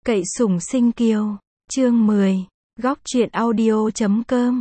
Cậy sủng sinh kiều. Chương 10. Góc truyện audio.com.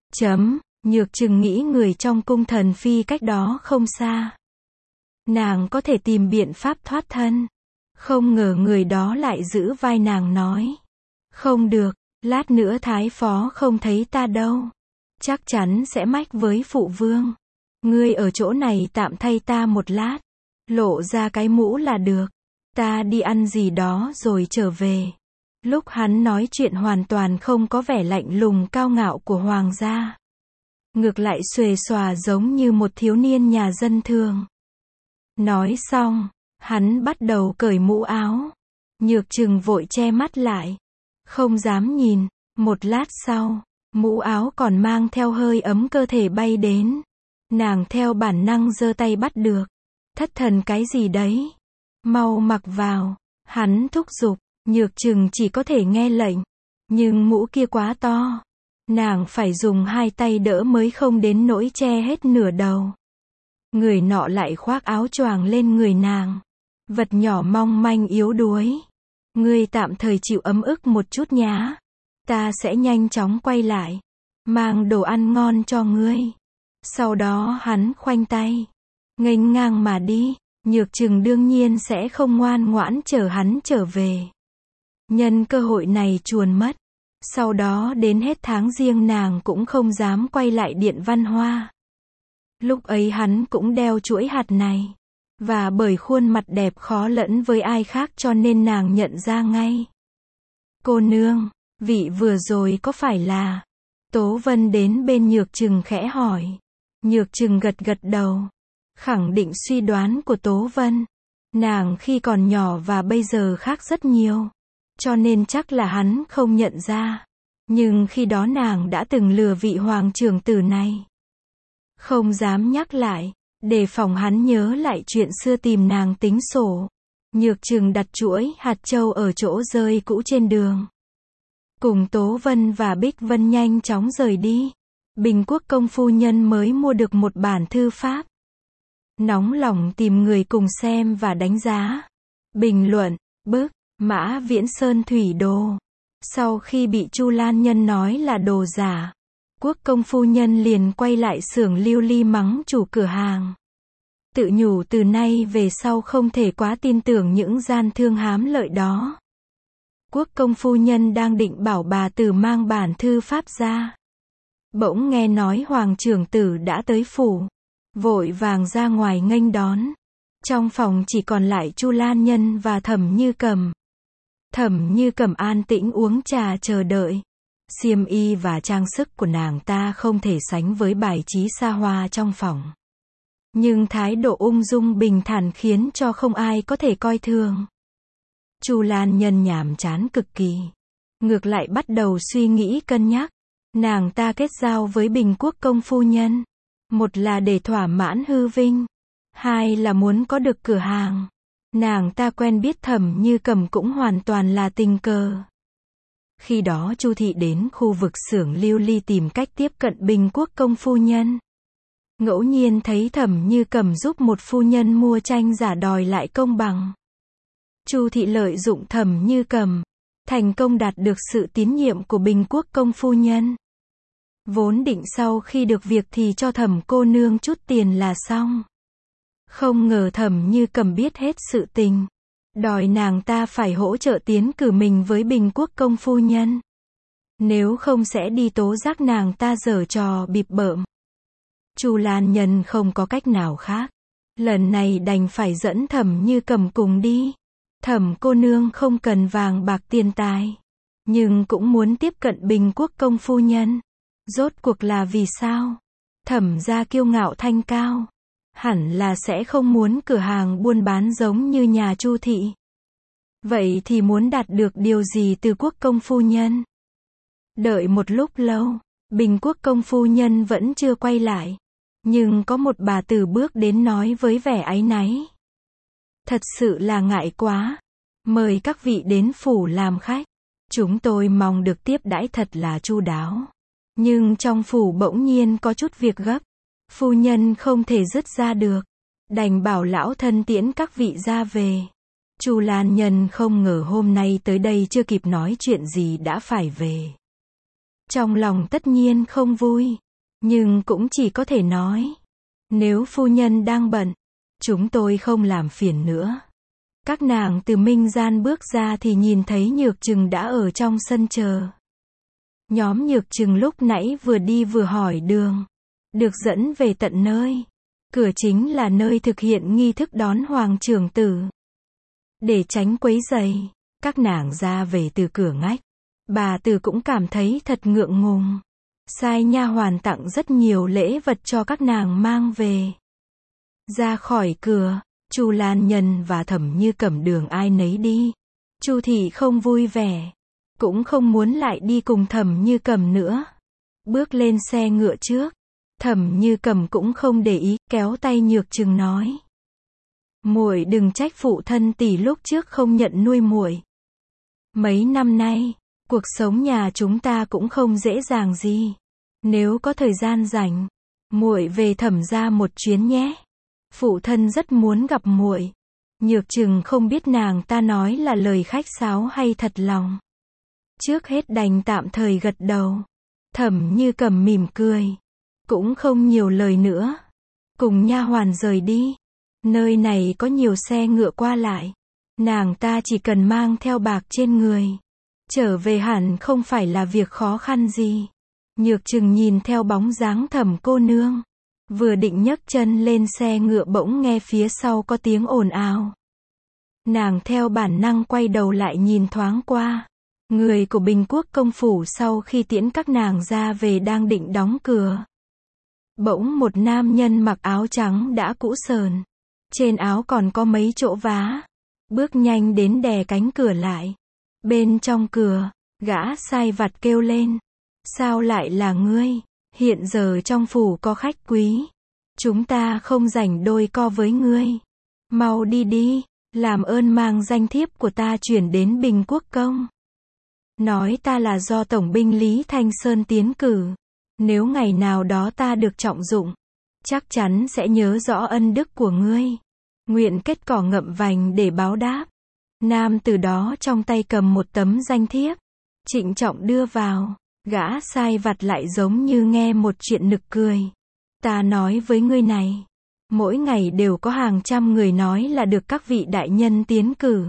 Nhược Trừng nghĩ người trong cung thần phi cách đó không xa. Nàng có thể tìm biện pháp thoát thân. Không ngờ người đó lại giữ vai nàng nói. Không được, lát nữa thái phó không thấy ta đâu. Chắc chắn sẽ mách với phụ vương. Ngươi ở chỗ này tạm thay ta một lát. Lộ ra cái mũ là được. Ta đi ăn gì đó rồi trở về. Lúc hắn nói chuyện hoàn toàn không có vẻ lạnh lùng cao ngạo của hoàng gia. Ngược lại xuề xòa giống như một thiếu niên nhà dân thường. Nói xong, hắn bắt đầu cởi mũ áo. Nhược Trừng vội che mắt lại. Không dám nhìn. Một lát sau, mũ áo còn mang theo hơi ấm cơ thể bay đến. Nàng theo bản năng giơ tay bắt được. Thất thần cái gì đấy? Mau mặc vào. Hắn thúc giục. Nhược Trừng chỉ có thể nghe lệnh. Nhưng mũ kia quá to. Nàng phải dùng hai tay đỡ mới không đến nỗi che hết nửa đầu. Người nọ lại khoác áo choàng lên người nàng. Vật nhỏ mong manh yếu đuối. Ngươi tạm thời chịu ấm ức một chút nhá. Ta sẽ nhanh chóng quay lại. Mang đồ ăn ngon cho ngươi. Sau đó hắn khoanh tay. Nghênh ngang mà đi. Nhược Trừng đương nhiên sẽ không ngoan ngoãn chờ hắn trở về. Nhân cơ hội này chuồn mất. Sau đó đến hết tháng Giêng nàng cũng không dám quay lại Điện Văn Hoa. Lúc ấy hắn cũng đeo chuỗi hạt này. Và bởi khuôn mặt đẹp khó lẫn với ai khác cho nên nàng nhận ra ngay. Cô nương, vị vừa rồi có phải là... Tố Vân đến bên Nhược Trừng khẽ hỏi. Nhược Trừng gật gật đầu. Khẳng định suy đoán của Tố Vân. Nàng khi còn nhỏ và bây giờ khác rất nhiều. Cho nên chắc là hắn không nhận ra. Nhưng khi đó nàng đã từng lừa vị hoàng trưởng tử này. Không dám nhắc lại, đề phòng hắn nhớ lại chuyện xưa tìm nàng tính sổ. Nhược Trừng đặt chuỗi hạt châu ở chỗ rơi cũ trên đường. Cùng Tố Vân và Bích Vân nhanh chóng rời đi. Bình Quốc công phu nhân mới mua được một bản thư pháp. Nóng lòng tìm người cùng xem và đánh giá. Bình luận, bức, Mã Viễn Sơn thủy đồ. Sau khi bị Chu Lan Nhân nói là đồ giả, Quốc công phu nhân liền quay lại xưởng lưu ly mắng chủ cửa hàng. Tự nhủ từ nay về sau không thể quá tin tưởng những gian thương hám lợi đó. Quốc công phu nhân đang định bảo bà tử mang bản thư pháp ra. Bỗng nghe nói hoàng trưởng tử đã tới phủ. Vội vàng ra ngoài nghênh đón. Trong phòng chỉ còn lại Chu Lan Nhân và Thẩm Như Cầm. Thẩm Như Cầm an tĩnh uống trà chờ đợi. Xiêm y và trang sức của nàng ta không thể sánh với bài trí xa hoa trong phòng. Nhưng thái độ ung dung bình thản khiến cho không ai có thể coi thường. Chu Lan Nhân nhàm chán cực kỳ. Ngược lại bắt đầu suy nghĩ cân nhắc. Nàng ta kết giao với Bình Quốc công phu nhân. Một là để thỏa mãn hư vinh. Hai là muốn có được cửa hàng. Nàng ta quen biết Thẩm Như Cầm cũng hoàn toàn là tình cờ. Khi đó Chu thị đến khu vực xưởng lưu ly tìm cách tiếp cận Bình Quốc công phu nhân. Ngẫu nhiên thấy Thẩm Như Cầm giúp một phu nhân mua tranh giả đòi lại công bằng. Chu thị lợi dụng Thẩm Như Cầm, thành công đạt được sự tín nhiệm của Bình Quốc công phu nhân. Vốn định sau khi được việc thì cho Thẩm cô nương chút tiền là xong. Không ngờ Thẩm Như Cầm biết hết sự tình. Đòi nàng ta phải hỗ trợ tiến cử mình với Bình Quốc công phu nhân. Nếu không sẽ đi tố giác nàng ta giở trò bịp bợm. Chu Lan Nhân không có cách nào khác. Lần này đành phải dẫn Thẩm Như Cầm cùng đi. Thẩm cô nương không cần vàng bạc tiền tài. Nhưng cũng muốn tiếp cận Bình Quốc công phu nhân. Rốt cuộc là vì sao? Thẩm gia kiêu ngạo thanh cao. Hẳn là sẽ không muốn cửa hàng buôn bán giống như nhà Chu thị. Vậy thì muốn đạt được điều gì từ Quốc công phu nhân? Đợi một lúc lâu, Bình Quốc công phu nhân vẫn chưa quay lại. Nhưng có một bà tử bước đến nói với vẻ áy náy. Thật sự là ngại quá. Mời các vị đến phủ làm khách. Chúng tôi mong được tiếp đãi thật là chu đáo. Nhưng trong phủ bỗng nhiên có chút việc gấp. Phu nhân không thể dứt ra được. Đành bảo lão thân tiễn các vị ra về. Chu Lan Nhân không ngờ hôm nay tới đây chưa kịp nói chuyện gì đã phải về. Trong lòng tất nhiên không vui, nhưng cũng chỉ có thể nói, nếu phu nhân đang bận, chúng tôi không làm phiền nữa. Các nàng từ minh gian bước ra thì nhìn thấy Nhược Trừng đã ở trong sân chờ. Nhóm Nhược Trừng lúc nãy vừa đi vừa hỏi đường, được dẫn về tận nơi. Cửa chính là nơi thực hiện nghi thức đón hoàng trưởng tử. Để tránh quấy rầy, các nàng ra về từ cửa ngách. Bà Từ cũng cảm thấy thật ngượng ngùng. Sai nha hoàn tặng rất nhiều lễ vật cho các nàng mang về. Ra khỏi cửa, Chu Lan Nhân và Thẩm Như Cẩm đường ai nấy đi. Chu thị không vui vẻ, cũng không muốn lại đi cùng Thẩm Như Cẩm nữa. Bước lên xe ngựa trước, Thẩm Như Cẩm cũng không để ý, kéo tay Nhược Trừng nói: "Muội đừng trách phụ thân tỷ lúc trước không nhận nuôi muội. Mấy năm nay, cuộc sống nhà chúng ta cũng không dễ dàng gì. Nếu có thời gian rảnh, muội về Thẩm gia một chuyến nhé. Phụ thân rất muốn gặp muội." Nhược Trừng không biết nàng ta nói là lời khách sáo hay thật lòng. Trước hết đành tạm thời gật đầu. Thẩm Như Cẩm mỉm cười, cũng không nhiều lời nữa, cùng nha hoàn rời đi. Nơi này có nhiều xe ngựa qua lại, nàng ta chỉ cần mang theo bạc trên người, trở về hẳn không phải là việc khó khăn gì. Nhược Trừng nhìn theo bóng dáng Thẩm cô nương, vừa định nhấc chân lên xe ngựa bỗng nghe phía sau có tiếng ồn ào. Nàng theo bản năng quay đầu lại nhìn thoáng qua. Người của Bình Quốc công phủ sau khi tiễn các nàng ra về đang định đóng cửa. Bỗng một nam nhân mặc áo trắng đã cũ sờn, trên áo còn có mấy chỗ vá, bước nhanh đến đè cánh cửa lại. Bên trong cửa, gã sai vặt kêu lên: "Sao lại là ngươi? Hiện giờ trong phủ có khách quý, chúng ta không rảnh đôi co với ngươi. Mau đi đi, làm ơn mang danh thiếp của ta chuyển đến Bình Quốc công. Nói ta là do Tổng binh Lý Thanh Sơn tiến cử. Nếu ngày nào đó ta được trọng dụng, chắc chắn sẽ nhớ rõ ân đức của ngươi. Nguyện kết cỏ ngậm vành để báo đáp." Nam từ đó trong tay cầm một tấm danh thiếp, trịnh trọng đưa vào. Gã sai vặt lại giống như nghe một chuyện nực cười. "Ta nói với ngươi này, mỗi ngày đều có hàng trăm người nói là được các vị đại nhân tiến cử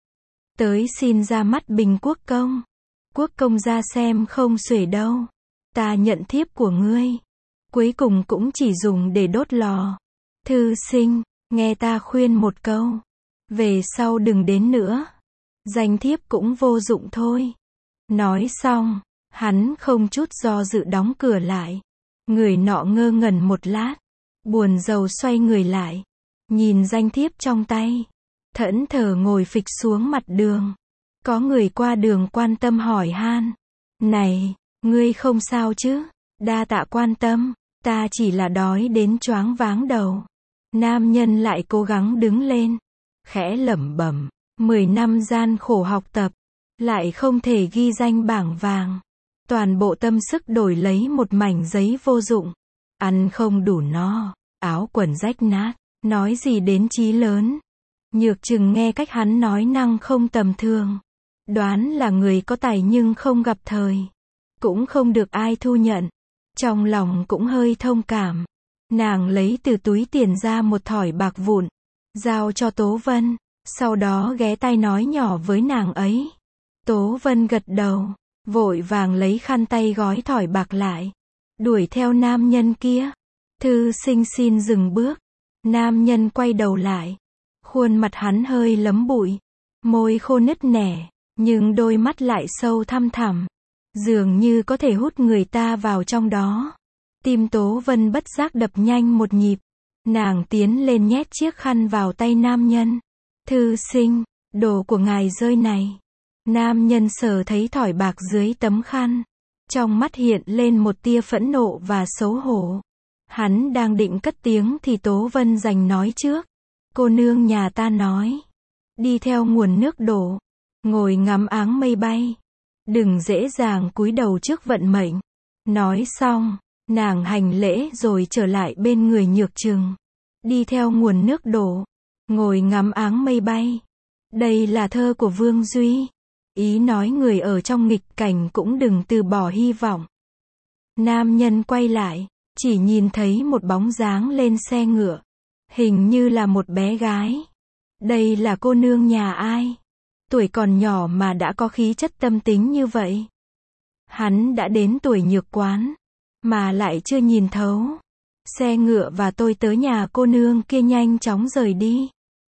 tới xin ra mắt Bình Quốc công. Quốc công ra xem không xuể đâu. Ta nhận thiếp của ngươi, cuối cùng cũng chỉ dùng để đốt lò. Thư sinh, nghe ta khuyên một câu, về sau đừng đến nữa. Danh thiếp cũng vô dụng thôi." Nói xong, hắn không chút do dự đóng cửa lại. Người nọ ngơ ngẩn một lát, buồn rầu xoay người lại, nhìn danh thiếp trong tay, thẫn thờ ngồi phịch xuống mặt đường. Có người qua đường quan tâm hỏi han: "Này, ngươi không sao chứ?" "Đa tạ quan tâm, ta chỉ là đói đến choáng váng đầu." Nam nhân lại cố gắng đứng lên, khẽ lẩm bẩm: 10 năm gian khổ học tập, lại không thể ghi danh bảng vàng. Toàn bộ tâm sức đổi lấy một mảnh giấy vô dụng. Ăn không đủ no, áo quần rách nát, nói gì đến chí lớn. Nhược Trừng nghe cách hắn nói năng không tầm thường, đoán là người có tài nhưng không gặp thời, cũng không được ai thu nhận. Trong lòng cũng hơi thông cảm. Nàng lấy từ túi tiền ra một thỏi bạc vụn, giao cho Tố Vân, sau đó ghé tai nói nhỏ với nàng ấy. Tố Vân gật đầu, vội vàng lấy khăn tay gói thỏi bạc lại, đuổi theo nam nhân kia. Thư sinh xin dừng bước. Nam nhân quay đầu lại, khuôn mặt hắn hơi lấm bụi, môi khô nứt nẻ, nhưng đôi mắt lại sâu thăm thẳm, dường như có thể hút người ta vào trong đó. Tim Tố Vân bất giác đập nhanh một nhịp. Nàng tiến lên nhét chiếc khăn vào tay nam nhân. "Thư sinh, đồ của ngài rơi này." Nam nhân sờ thấy thỏi bạc dưới tấm khăn, trong mắt hiện lên một tia phẫn nộ và xấu hổ. Hắn đang định cất tiếng thì Tố Vân giành nói trước. "Cô nương nhà ta nói, đi theo nguồn nước đổ, ngồi ngắm áng mây bay, đừng dễ dàng cúi đầu trước vận mệnh." Nói xong, nàng hành lễ rồi trở lại bên người Nhược Trừng. Đi theo nguồn nước đổ, ngồi ngắm áng mây bay. Đây là thơ của Vương Duy. Ý nói người ở trong nghịch cảnh cũng đừng từ bỏ hy vọng. Nam nhân quay lại, chỉ nhìn thấy một bóng dáng lên xe ngựa. Hình như là một bé gái. Đây là cô nương nhà ai? Tuổi còn nhỏ mà đã có khí chất tâm tính như vậy. Hắn đã đến tuổi nhược quán, mà lại chưa nhìn thấu. Xe ngựa và tôi tới nhà cô nương kia nhanh chóng rời đi.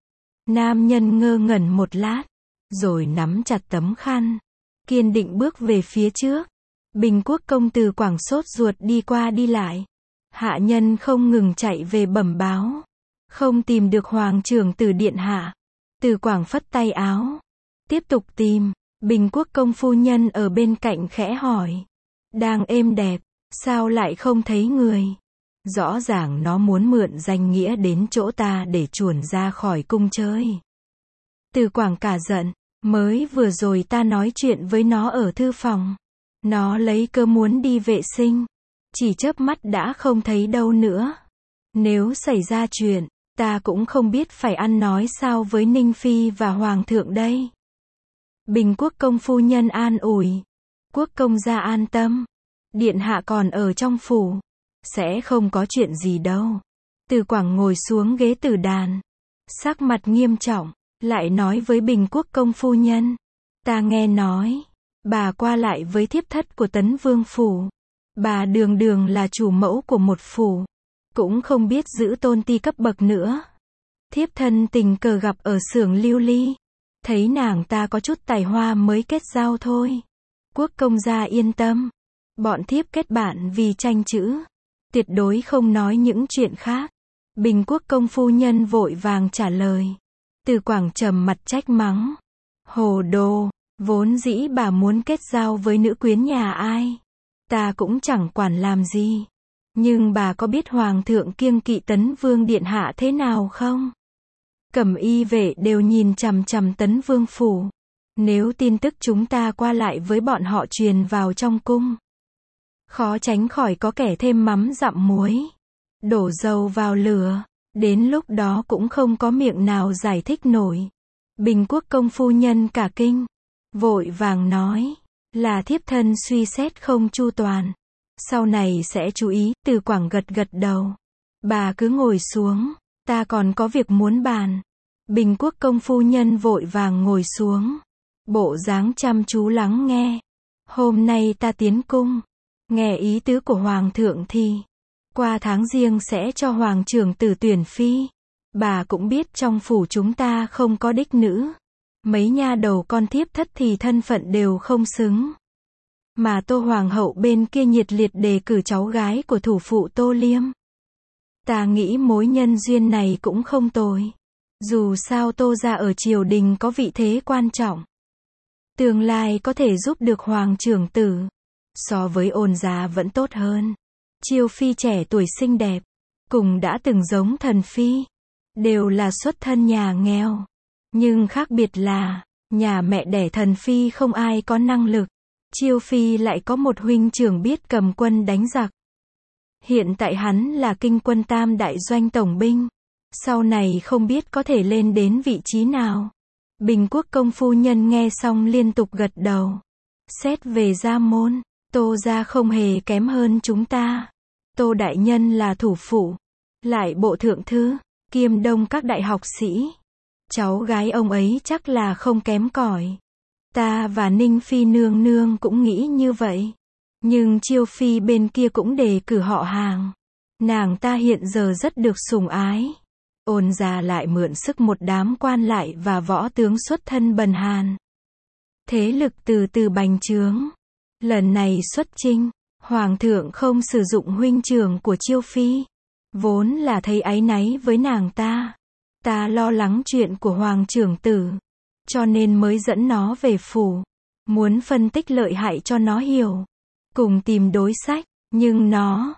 Nam nhân ngơ ngẩn một lát, rồi nắm chặt tấm khăn, kiên định bước về phía trước. Bình Quốc công từ Quảng sốt ruột đi qua đi lại. Hạ nhân không ngừng chạy về bẩm báo. Không tìm được Hoàng trưởng tử điện hạ. Từ Quảng phất tay áo. Tiếp tục tìm. Bình Quốc công phu nhân ở bên cạnh khẽ hỏi. Đang êm đẹp, sao lại không thấy người? Rõ ràng nó muốn mượn danh nghĩa đến chỗ ta để chuồn ra khỏi cung chơi. Từ Quảng cả giận. Mới vừa rồi ta nói chuyện với nó ở thư phòng. Nó lấy cớ muốn đi vệ sinh. Chỉ chớp mắt đã không thấy đâu nữa. Nếu xảy ra chuyện, ta cũng không biết phải ăn nói sao với Ninh Phi và Hoàng thượng đây. Bình Quốc công phu nhân an ủi. Quốc công gia an tâm. Điện hạ còn ở trong phủ. Sẽ không có chuyện gì đâu. Từ Quảng ngồi xuống ghế tử đàn. Sắc mặt nghiêm trọng. Lại nói với Bình Quốc công phu nhân. Ta nghe nói. Bà qua lại với thiếp thất của Tấn Vương phủ. Bà đường đường là chủ mẫu của một phủ. Cũng không biết giữ tôn ti cấp bậc nữa. Thiếp thân tình cờ gặp ở xưởng lưu ly. Thấy nàng ta có chút tài hoa mới kết giao thôi. Quốc công gia yên tâm. Bọn thiếp kết bạn vì tranh chữ. Tuyệt đối không nói những chuyện khác. Bình Quốc công phu nhân vội vàng trả lời. Từ Quảng trầm mặt trách mắng. Hồ đồ, vốn dĩ bà muốn kết giao với nữ quyến nhà ai. Ta cũng chẳng quản làm gì. Nhưng bà có biết Hoàng thượng kiêng kỵ Tấn Vương điện hạ thế nào không? Cẩm y vệ đều nhìn chằm chằm Tấn Vương phủ. Nếu tin tức chúng ta qua lại với bọn họ truyền vào trong cung, khó tránh khỏi có kẻ thêm mắm dặm muối, đổ dầu vào lửa. Đến lúc đó cũng không có miệng nào giải thích nổi. Bình Quốc công phu nhân cả kinh, vội vàng nói, là thiếp thân suy xét không chu toàn. Sau này sẽ chú ý. Từ Quảng gật gật đầu. Bà cứ ngồi xuống, ta còn có việc muốn bàn. Bình Quốc công phu nhân vội vàng ngồi xuống. Bộ dáng chăm chú lắng nghe. Hôm nay ta tiến cung, nghe ý tứ của Hoàng thượng thì qua tháng Giêng sẽ cho Hoàng trưởng tử tuyển phi. Bà cũng biết trong phủ chúng ta không có đích nữ. Mấy nha đầu con thiếp thất thì thân phận đều không xứng. Mà Tô Hoàng hậu bên kia nhiệt liệt đề cử cháu gái của thủ phụ Tô Liêm. Ta nghĩ mối nhân duyên này cũng không tồi. Dù sao Tô gia ở triều đình có vị thế quan trọng. Tương lai có thể giúp được Hoàng trưởng tử. So với Ôn gia vẫn tốt hơn. Chiêu phi trẻ tuổi xinh đẹp, cùng đã từng giống thần phi. Đều là xuất thân nhà nghèo. Nhưng khác biệt là, nhà mẹ đẻ thần phi không ai có năng lực. Chiêu phi lại có một huynh trưởng biết cầm quân đánh giặc. Hiện tại hắn là kinh quân tam đại doanh tổng binh. Sau này không biết có thể lên đến vị trí nào. Bình Quốc công phu nhân nghe xong liên tục gật đầu. Xét về gia môn, Tô gia không hề kém hơn chúng ta. Tô đại nhân là thủ phụ, lại bộ thượng thư, kiêm đông các đại học sĩ. Cháu gái ông ấy chắc là không kém cỏi. Ta và Ninh Phi nương nương cũng nghĩ như vậy. Nhưng Chiêu Phi bên kia cũng đề cử họ hàng. Nàng ta hiện giờ rất được sủng ái. Ôn gia lại mượn sức một đám quan lại và võ tướng xuất thân bần hàn. Thế lực từ từ bành trướng. Lần này xuất chinh, Hoàng thượng không sử dụng huynh trưởng của Chiêu Phi. Vốn là thấy áy náy với nàng ta. Ta lo lắng chuyện của Hoàng trưởng tử. Cho nên mới dẫn nó về phủ. Muốn phân tích lợi hại cho nó hiểu. Cùng tìm đối sách. Nhưng nó,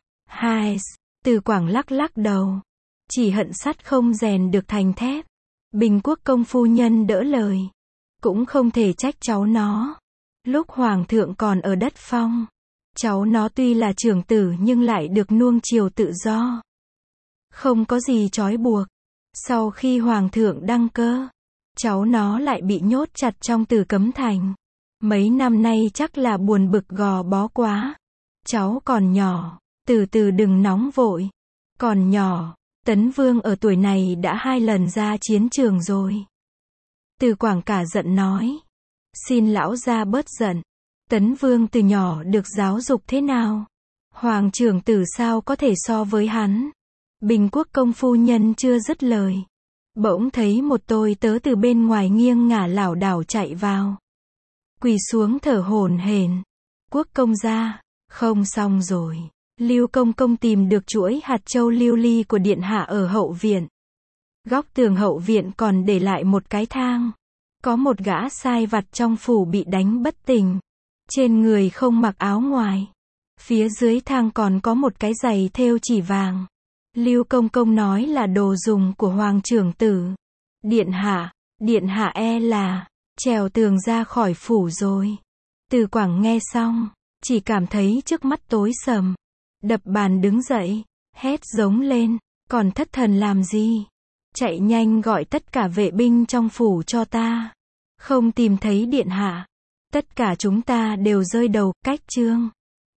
Từ Quảng lắc lắc đầu. Chỉ hận sắt không rèn được thành thép. Bình Quốc công phu nhân đỡ lời. Cũng không thể trách cháu nó. Lúc Hoàng thượng còn ở đất Phong, cháu nó tuy là trưởng tử nhưng lại được nuông chiều tự do. Không có gì trói buộc. Sau khi Hoàng thượng đăng cơ, cháu nó lại bị nhốt chặt trong Tử Cấm Thành. Mấy năm nay chắc là buồn bực gò bó quá. Cháu còn nhỏ, từ từ đừng nóng vội. Còn nhỏ, Tấn Vương ở tuổi này đã 2 lần ra chiến trường rồi. Từ Quảng cả giận nói. Xin lão gia bớt giận. Tấn Vương từ nhỏ được giáo dục thế nào? Hoàng trưởng tử sao có thể so với hắn? Bình Quốc công phu nhân chưa dứt lời. Bỗng thấy một tôi tớ từ bên ngoài nghiêng ngả lảo đảo chạy vào. Quỳ xuống thở hổn hển. Quốc công gia, không xong rồi. Lưu công công tìm được chuỗi hạt châu lưu ly của điện hạ ở hậu viện. Góc tường hậu viện còn để lại một cái thang. Có một gã sai vặt trong phủ bị đánh bất tỉnh. Trên người không mặc áo ngoài. Phía dưới thang còn có một cái giày thêu chỉ vàng. Lưu công công nói là đồ dùng của hoàng trưởng tử. Điện hạ e là trèo tường ra khỏi phủ rồi. Từ Quảng nghe xong, chỉ cảm thấy trước mắt tối sầm. Đập bàn đứng dậy, hét giống lên, còn thất thần làm gì? Chạy nhanh gọi tất cả vệ binh trong phủ cho ta. Không tìm thấy điện hạ. Tất cả chúng ta đều rơi đầu, cách chương.